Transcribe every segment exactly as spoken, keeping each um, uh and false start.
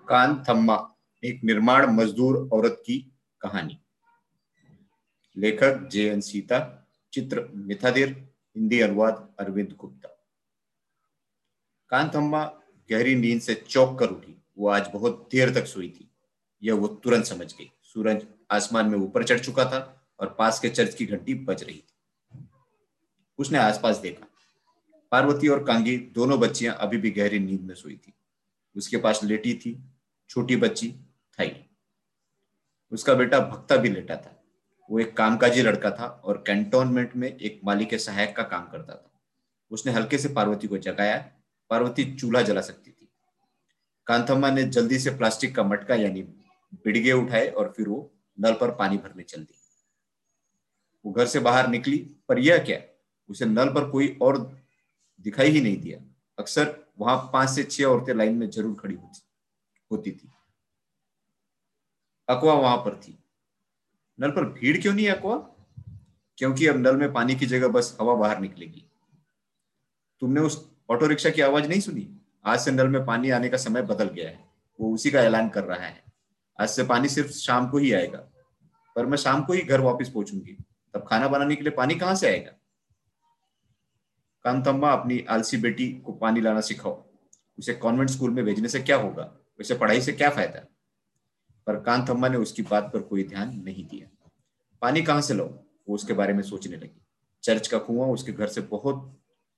कांथम्मा, एक निर्माण मजदूर औरत की कहानी। लेखक जे एन सीता, चित्र मिथादिर, हिंदी अनुवाद अरविंद गुप्ता। कांथम्मा गहरी नींद से चौंक कर उठी। वो आज बहुत देर तक सोई थी, यह वो तुरंत समझ गई। सूरज आसमान में ऊपर चढ़ चुका था और पास के चर्च की घंटी बज रही थी। उसने आसपास देखा। पार्वती और कांगी, दोनों बच्चियां अभी भी गहरी नींद में सोई थी। उसके पास लेटी थी छोटी बच्ची थाई। उसका बेटा भक्ता भी लेटा था। वो एक कामकाजी लड़का था और कैंटोनमेंट में एक माली के सहायक का काम करता था। उसने हल्के से पार्वती को जगाया। पार्वती चूल्हा जला सकती थी। कांथम्मा ने जल्दी से प्लास्टिक का मटका यानी बिड़गे उठाए और फिर वो नल पर पानी भरने चल दी। वो घर से बाहर निकली, पर यह क्या, उसे नल पर कोई और दिखाई ही नहीं दिया। अक्सर वहां पांच से छह औरतें लाइन में जरूर खड़ी होती होती थी। अकवा वहां पर थी। नल पर भीड़ क्यों नहीं अकवा? क्योंकि अब नल में पानी की जगह बस हवा बाहर निकलेगी। तुमने उस ऑटो रिक्शा की आवाज नहीं सुनी? आज से नल में पानी आने का समय बदल गया है। वो उसी का ऐलान कर रहा है। आज से पानी सिर्फ शाम को ही आएगा। पर मैं शाम को ही घर वापस पहुंचूंगी, तब खाना बनाने के लिए पानी कहां से आएगा? कांतम्मा, अपनी आलसी बेटी को पानी लाना सिखाओ। उसे कॉन्वेंट स्कूल में भेजने से क्या होगा? उसे पढ़ाई से क्या फायदा? पर कांतम्मा ने उसकी बात पर कोई ध्यान नहीं दिया। पानी कहां से लाऊं? वो उसके बारे में सोचने लगी। चर्च का कुआं उसके घर से बहुत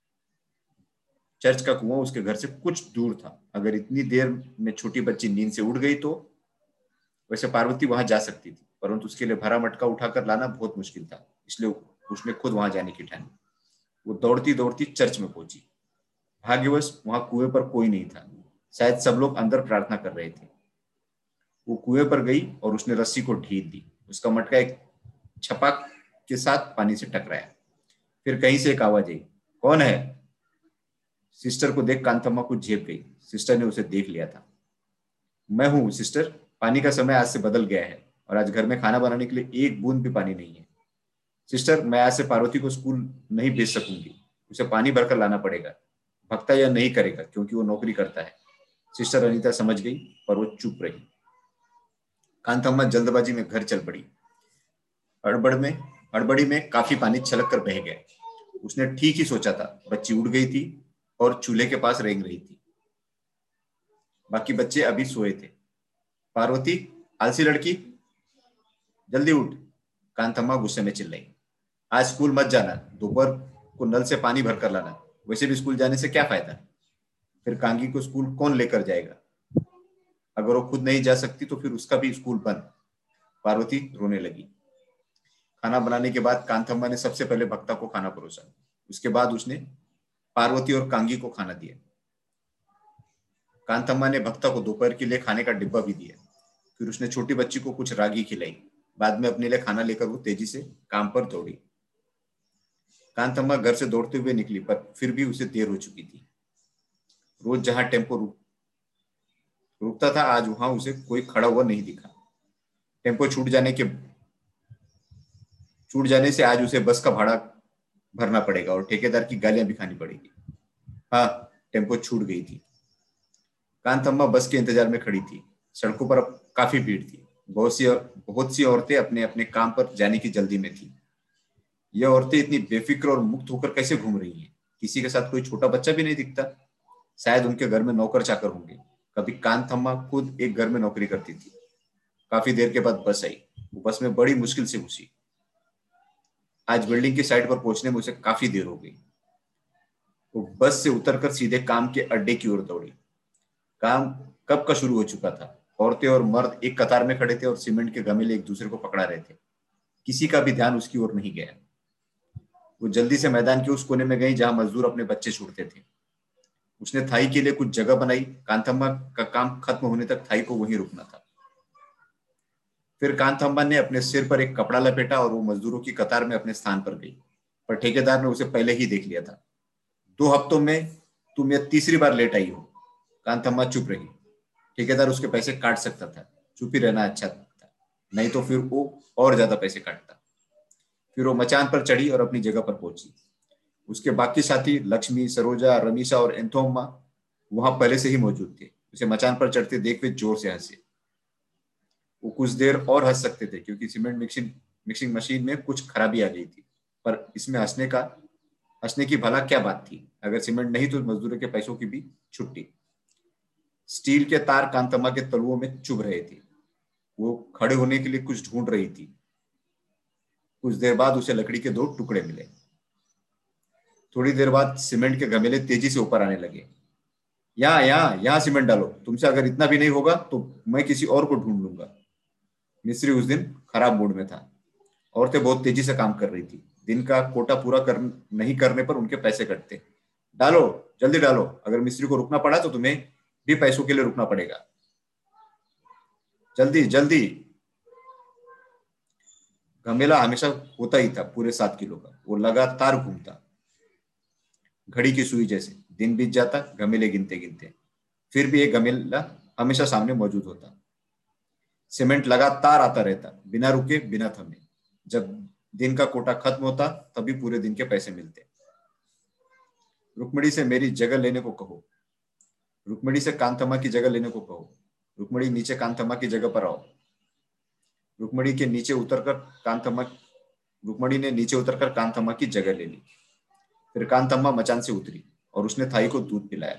चर्च का कुआं उसके घर से कुछ दूर था। अगर इतनी देर में छोटी बच्ची नींद से उठ गई तो? वैसे पार्वती वहां जा सकती थी, परंतु उसके लिए भरा मटका उठाकर लाना बहुत मुश्किल था। इसलिए उसने खुद वहां जाने की ठानी। वो दौड़ती दौड़ती चर्च में पहुंची। भाग्यवश वहां कुएं पर कोई नहीं था। शायद सब लोग अंदर प्रार्थना कर रहे थे। वो कुएं पर गई और उसने रस्सी को ढील दी। उसका मटका एक छपाक के साथ पानी से टकराया। फिर कहीं से एक आवाज आई, कौन है? सिस्टर को देख कांथम्मा कुछ झेप गई। सिस्टर ने उसे देख लिया था। मैं हूं सिस्टर, पानी का समय आज से बदल गया है और आज घर में खाना बनाने के लिए एक बूंद भी पानी नहीं है। सिस्टर, मैं आज से पार्वती को स्कूल नहीं भेज सकूंगी। उसे पानी भरकर लाना पड़ेगा। भक्ता यह नहीं करेगा क्योंकि वो नौकरी करता है। सिस्टर अनीता समझ गई, पर वो चुप रही। कांथम्मा जल्दबाजी में घर चल पड़ी। हड़बड़ में हड़बड़ी में काफी पानी छलक कर बह गया। उसने ठीक ही सोचा था। बच्ची उठ गई थी और चूल्हे के पास रेंग रही थी। बाकी बच्चे अभी सोए थे। पार्वती, आलसी लड़की, जल्दी उठ! कांथम्मा गुस्से में चिल्लाई। आज स्कूल मत जाना। दोपहर को नल से पानी भरकर लाना। वैसे भी स्कूल जाने से क्या फायदा? फिर कांगी को स्कूल कौन लेकर जाएगा? अगर वो खुद नहीं जा सकती तो फिर उसका भी स्कूल बंद। पार्वती रोने लगी। खाना बनाने के बाद कांथम्मा ने सबसे पहले भक्ता को खाना परोसा। उसके बाद उसने पार्वती और कांगी को खाना दिया। कांथम्मा ने भक्ता को दोपहर के लिए खाने का डिब्बा भी दिया। फिर उसने छोटी बच्ची को कुछ रागी खिलाई। बाद में अपने लिए खाना लेकर वो तेजी से काम पर दौड़ी। कांथम्मा घर से दौड़ते हुए निकली, पर फिर भी उसे देर हो चुकी थी। रोज जहां टेम्पो रुक, रुकता था, आज वहां उसे कोई खड़ा हुआ नहीं दिखा। टेम्पो छूट जाने के छूट जाने से आज उसे बस का भाड़ा भरना पड़ेगा और ठेकेदार की गालियां भी खानी पड़ेगी। हाँ, टेम्पो छूट गई थी। कांथम्मा बस के इंतजार में खड़ी थी। सड़कों पर अब काफी भीड़ थी। बहुत सी बहुत सी औरतें अपने अपने काम पर जाने की जल्दी में थी। ये औरतें इतनी बेफिक्र और मुक्त होकर कैसे घूम रही हैं? किसी के साथ कोई छोटा बच्चा भी नहीं दिखता। शायद उनके घर में नौकर चाकर होंगे। कभी कांथम्मा खुद एक घर में नौकरी करती थी। काफी देर के बाद बस आई। वो बस में बड़ी मुश्किल से घुसी। आज बिल्डिंग की साइड पर पहुंचने में उसे काफी देर हो गई। वो बस से उतरकर सीधे काम के अड्डे की ओर दौड़ी। काम कब का शुरू हो चुका था। औरतें और मर्द एक कतार में खड़े थे और सीमेंट के गमेले एक दूसरे को पकड़ा रहे थे। किसी का भी ध्यान उसकी ओर नहीं गया। वो जल्दी से मैदान के उस कोने में गई जहां मजदूर अपने बच्चे छूटते थे। उसने थाई के लिए कुछ जगह बनाई। कांथम्मा का काम खत्म होने तक थाई को वहीं रुकना था। फिर कांथम्मा ने अपने सिर पर एक कपड़ा लपेटा और वो मजदूरों की कतार में अपने स्थान पर गई। पर ठेकेदार ने उसे पहले ही देख लिया था। दो हफ्तों में तुम यह तीसरी बार लेट आई हो। कांथम्मा चुप रही। ठेकेदार उसके पैसे काट सकता था। चुप ही रहना अच्छा था, नहीं तो फिर वो और ज्यादा पैसे काटता। फिर वो मचान पर चढ़ी और अपनी जगह पर पहुंची। उसके बाकी साथी लक्ष्मी, सरोजा, रमीशा और एंथोम्मा वहां पहले से ही मौजूद थे। उसे मचान पर चढ़ते देख वे जोर से हंसे। वो कुछ देर और हंस सकते थे क्योंकि सीमेंट मिक्सिंग मिक्सिंग मशीन में कुछ खराबी आ गई थी, पर इसमें हंसने का हंसने की भला क्या बात थी? अगर सीमेंट नहीं तो मजदूरों के पैसों की भी छुट्टी। स्टील के तार कांतम्मा के तलुओं में चुभ रहे थे। वो खड़े होने के लिए कुछ ढूंढ रही थी। कुछ देर बाद उसे लकड़ी के दो टुकड़े मिले। थोड़ी देर बाद सीमेंट के घमेले तेजी से ऊपर आने लगे। यहाँ यहाँ यहाँ सीमेंट डालो, तुमसे अगर इतना भी नहीं होगा तो मैं किसी और को ढूंढ लूंगा। मिस्त्री उस दिन खराब मूड में था। औरतें बहुत तेजी से काम कर रही थी। दिन का कोटा पूरा कर नहीं करने पर उनके पैसे कटते। डालो, जल्दी डालो, अगर मिस्त्री को रुकना पड़ा तो तुम्हें भी पैसों के लिए रुकना पड़ेगा। जल्दी जल्दी। घमेला हमेशा होता ही था, पूरे सात किलो का। वो लगातार घूमता, घड़ी की सुई जैसे। दिन बीत जाता, घमेले गिनते गिनते, फिर भी एक घमेला हमेशा सामने मौजूद होता। सीमेंट लगातार आता रहता, बिना रुके, बिना थमे। जब दिन का कोटा खत्म होता तभी पूरे दिन के पैसे मिलते। रुक्मिणी से मेरी जगह लेने को कहो, रुक्मिणी से कांथम्मा की जगह लेने को कहो, रुक्मिणी नीचे कांथम्मा की जगह पर आओ। रुक्मिणी के नीचे उतरकर कांथम्मा रुक्मिणी ने नीचे उतरकर कांथम्मा की जगह ले ली। फिर कांथम्मा मचान से उतरी और उसने थाई को दूध पिलाया।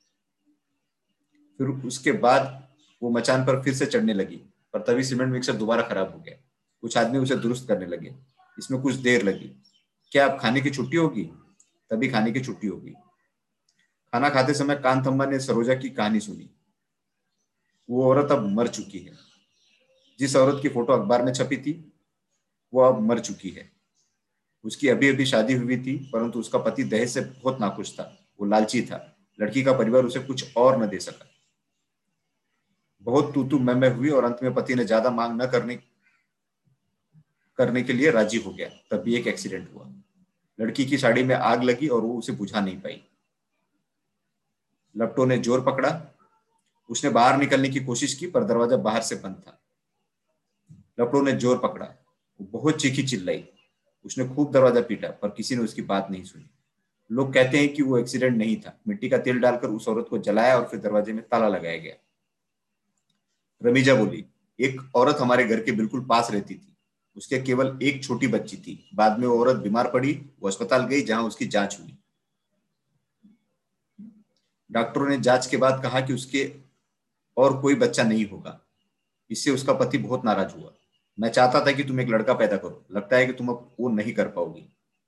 फिर उसके बाद वो मचान पर फिर से चढ़ने लगी, पर तभी सीमेंट मिक्सर दोबारा खराब हो गया। कुछ आदमी उसे दुरुस्त करने लगे। इसमें कुछ देर लगी। क्या अब खाने की छुट्टी होगी? तभी खाने की छुट्टी होगी। खाना खाते समय कांथम्मा ने सरोजा की कहानी सुनी। वो औरत अब मर चुकी है। जिस औरत की फोटो अखबार में छपी थी वो अब मर चुकी है। उसकी अभी अभी शादी हुई थी, परंतु उसका पति दहेज से बहुत नाखुश था। वो लालची था। लड़की का परिवार उसे कुछ और न दे सका। बहुत तू तू मैं मैं हुई और अंत में पति ने ज्यादा मांग न करने करने के लिए राजी हो गया। तभी एक एक्सीडेंट हुआ। लड़की की साड़ी में आग लगी और वो उसे बुझा नहीं पाई। लपटों ने जोर पकड़ा। उसने बाहर निकलने की कोशिश की, पर दरवाजा बाहर से बंद था। लपटों ने जोर पकड़ा। वो बहुत चीखी चिल्लाई। उसने खूब दरवाजा पीटा, पर किसी ने उसकी बात नहीं सुनी। लोग कहते हैं कि वो एक्सीडेंट नहीं था। मिट्टी का तेल डालकर उस औरत को जलाया और फिर दरवाजे में ताला लगाया गया। रमीजा बोली, एक औरत हमारे घर के बिल्कुल पास रहती थी। उसके केवल एक छोटी बच्ची थी। बाद में वो औरत बीमार पड़ी। वो अस्पताल गई जहां उसकी जांच हुई। डॉक्टरों ने जांच के बाद कहा कि उसके और कोई बच्चा नहीं होगा। इससे उसका पति बहुत नाराज हुआ। मैं चाहता था कि तुम एक लड़का पैदा करो। लगता है कि तुम अब वो नहीं कर पाओगी।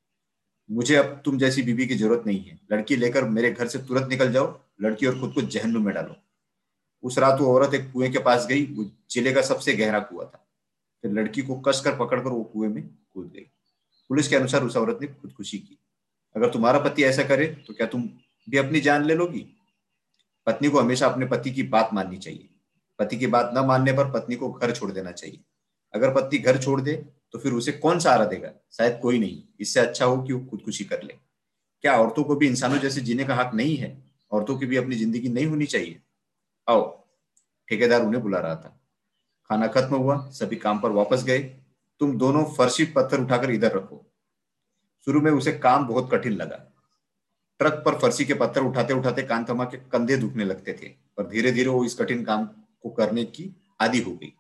मुझे अब तुम जैसी बीबी की जरूरत नहीं है। लड़की लेकर मेरे घर से तुरंत निकल जाओ। लड़की और खुद को जहन्नुम में डालो। उस रात वो औरत एक कुएं के पास गई। वो जिले का सबसे गहरा कुआं था। फिर लड़की को कसकर पकड़कर वो कुएं में कूद गई। पुलिस के अनुसार उस औरत ने खुदकुशी की। अगर तुम्हारा पति ऐसा करे तो क्या तुम भी अपनी जान ले लोगी? पत्नी को हमेशा अपने पति की बात माननी चाहिए। पति की बात न मानने पर पत्नी को घर छोड़ देना चाहिए। अगर पति घर छोड़ दे तो फिर उसे कौन सहारा देगा? शायद कोई नहीं। इससे अच्छा हो कि वो खुदकुशी कर ले। क्या औरतों को भी इंसानों जैसे जीने का हक नहीं है? औरतों की भी अपनी जिंदगी नहीं होनी चाहिए? आओ। ठेकेदार उन्हें बुला रहा था। खाना खत्म हुआ, सभी काम पर वापस गए। तुम दोनों फर्शी पत्थर उठाकर इधर रखो। शुरू में उसे काम बहुत कठिन लगा। ट्रक पर फर्शी के पत्थर उठाते उठाते कांथम्मा के कंधे दुखने लगते थे, पर धीरे धीरे वो इस कठिन काम को करने की आदी हो गई।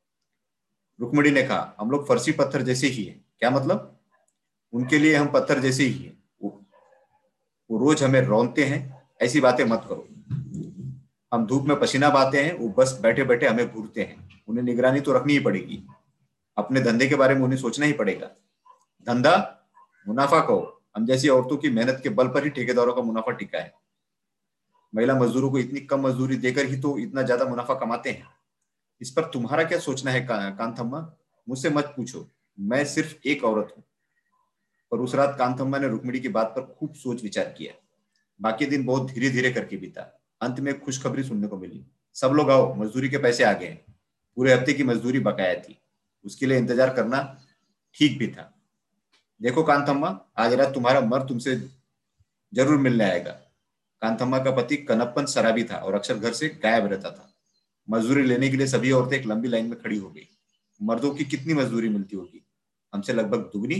रुक्मिणी ने कहा, हम लोग फर्शी पत्थर जैसे ही हैं। क्या मतलब? उनके लिए हम पत्थर जैसे ही हैं। वो, वो रोज हमें रौंदते हैं। ऐसी बातें मत करो। हम धूप में पसीना बहाते हैं, वो बस बैठे बैठे हमें घूरते हैं। उन्हें निगरानी तो रखनी ही पड़ेगी। अपने धंधे के बारे में उन्हें सोचना ही पड़ेगा। धंधा? मुनाफा कहो। हम जैसी औरतों की मेहनत के बल पर ही ठेकेदारों का मुनाफा टिका है। महिला मजदूरों को इतनी कम मजदूरी देकर ही तो इतना ज्यादा मुनाफा कमाते हैं। इस पर तुम्हारा क्या सोचना है का, कांथम्मा? मुझसे मत पूछो, मैं सिर्फ एक औरत हूँ। पर उस रात कांथम्मा ने रुक्मिणी की बात पर खूब सोच विचार किया। बाकी दिन बहुत धीरे धीरे करके बीता। अंत में खुशखबरी सुनने को मिली। सब लोग आओ, मजदूरी के पैसे आ गए। पूरे हफ्ते की मजदूरी बकाया थी। उसके लिए इंतजार करना ठीक भी था। देखो कांथम्मा, आज रात तुम्हारा मर्द तुमसे जरूर मिलने आएगा। कांथम्मा का पति कनप्पन शराबी था और अक्सर घर से गायब रहता था। मजदूरी लेने के लिए सभी औरतें एक लंबी लाइन में खड़ी हो गई। मर्दों की कितनी मजदूरी मिलती होगी? हमसे लगभग दुगनी।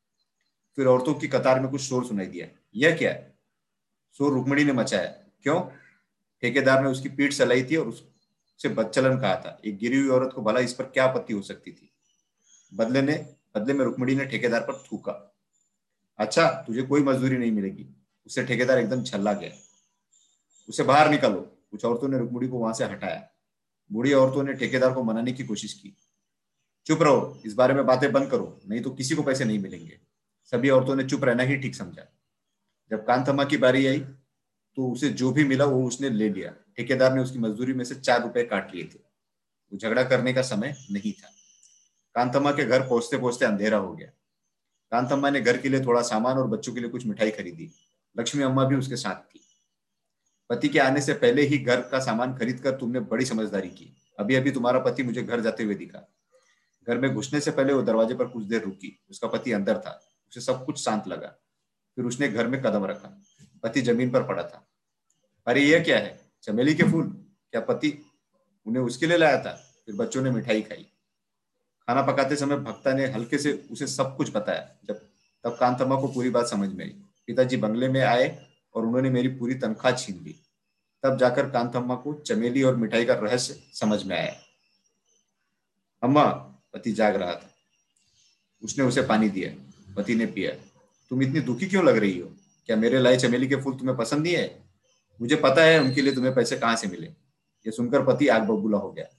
फिर औरतों की कतार में कुछ शोर सुनाई दिया। यह क्या? शोर रुक्मिणी ने मचाया। क्यों? ठेकेदार ने उसकी पीठ चलाई थी और उससे बदचलन कहा था। एक गिरी हुई औरत को भला इस पर क्या आपत्ति हो सकती थी। बदले ने बदले में रुक्मिणी ने ठेकेदार पर थूका। अच्छा, तुझे कोई मजदूरी नहीं मिलेगी। उससे ठेकेदार एकदम छल्ला गया। उसे बाहर निकालो। कुछ औरतों ने रुक्मिणी को वहां से हटाया। बूढ़ी औरतों ने ठेकेदार को मनाने की कोशिश की। चुप रहो, इस बारे में बातें बंद करो, नहीं तो किसी को पैसे नहीं मिलेंगे। सभी औरतों ने चुप रहना ही ठीक समझा। जब कांतम्मा की बारी आई तो उसे जो भी मिला वो उसने ले लिया। ठेकेदार ने उसकी मजदूरी में से चार रुपए काट लिए थे। वो झगड़ा करने का समय नहीं था। कांतम्मा के घर पहुंचते पहुंचते अंधेरा हो गया। कांतम्मा ने घर के लिए थोड़ा सामान और बच्चों के लिए कुछ मिठाई खरीदी। लक्ष्मी अम्मा भी उसके साथ थी। पति के आने से पहले ही घर का सामान खरीद कर तुमने बड़ी समझदारी की। अभी अभी तुम्हारा पति मुझे घर जाते हुए दिखा। घर में घुसने से पहले वो दरवाजे पर कुछ देर रुकी। उसका पति अंदर था। उसे सब कुछ शांत लगा। फिर उसने घर में कदम रखा। पति जमीन पर पड़ा था। अरे यह क्या है? चमेली के फूल? क्या पति उन्हें उसके लिए लाया था? फिर बच्चों ने मिठाई खाई। खाना पकाते समय भक्ता ने हल्के से उसे सब कुछ बताया। जब तब कांतम्मा को पूरी बात समझ में आई। पिताजी बंगले में आए और उन्होंने मेरी पूरी तनख्वाह छीन ली। तब जाकर कांतम्मा को चमेली और मिठाई का रहस्य समझ में आया। अम्मा, पति जाग रहा था। उसने उसे पानी दिया। पति ने पिया। तुम इतनी दुखी क्यों लग रही हो? क्या मेरे लाए चमेली के फूल तुम्हें पसंद नहीं है? मुझे पता है उनके लिए तुम्हें पैसे कहां से मिले। ये सुनकर पति आग बबूला हो गया।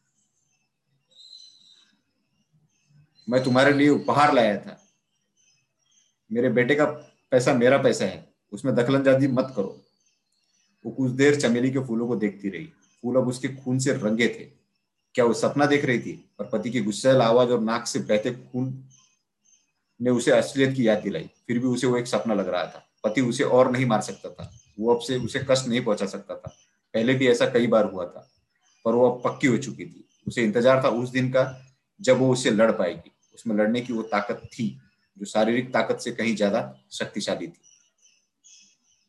मैं तुम्हारे लिए उपहार लाया था। मेरे बेटे का पैसा मेरा पैसा है, उसमें दखलंदाजी मत करो। वो कुछ देर चमेली के फूलों को देखती रही। फूल अब उसके खून से रंगे थे। क्या वो सपना देख रही थी? पर पति की गुस्सैल आवाज और नाक से बहते खून ने उसे असलियत की याद दिलाई। फिर भी उसे वो एक सपना लग रहा था। पति उसे और नहीं मार सकता था। वो अब से उसे कष्ट नहीं पहुंचा सकता था। पहले भी ऐसा कई बार हुआ था, पर वो अब पक्की हो चुकी थी। उसे इंतजार था उस दिन का जब वो उससे लड़ पाएगी। उसमें लड़ने की वो ताकत थी जो शारीरिक ताकत से कहीं ज्यादा शक्तिशाली थी।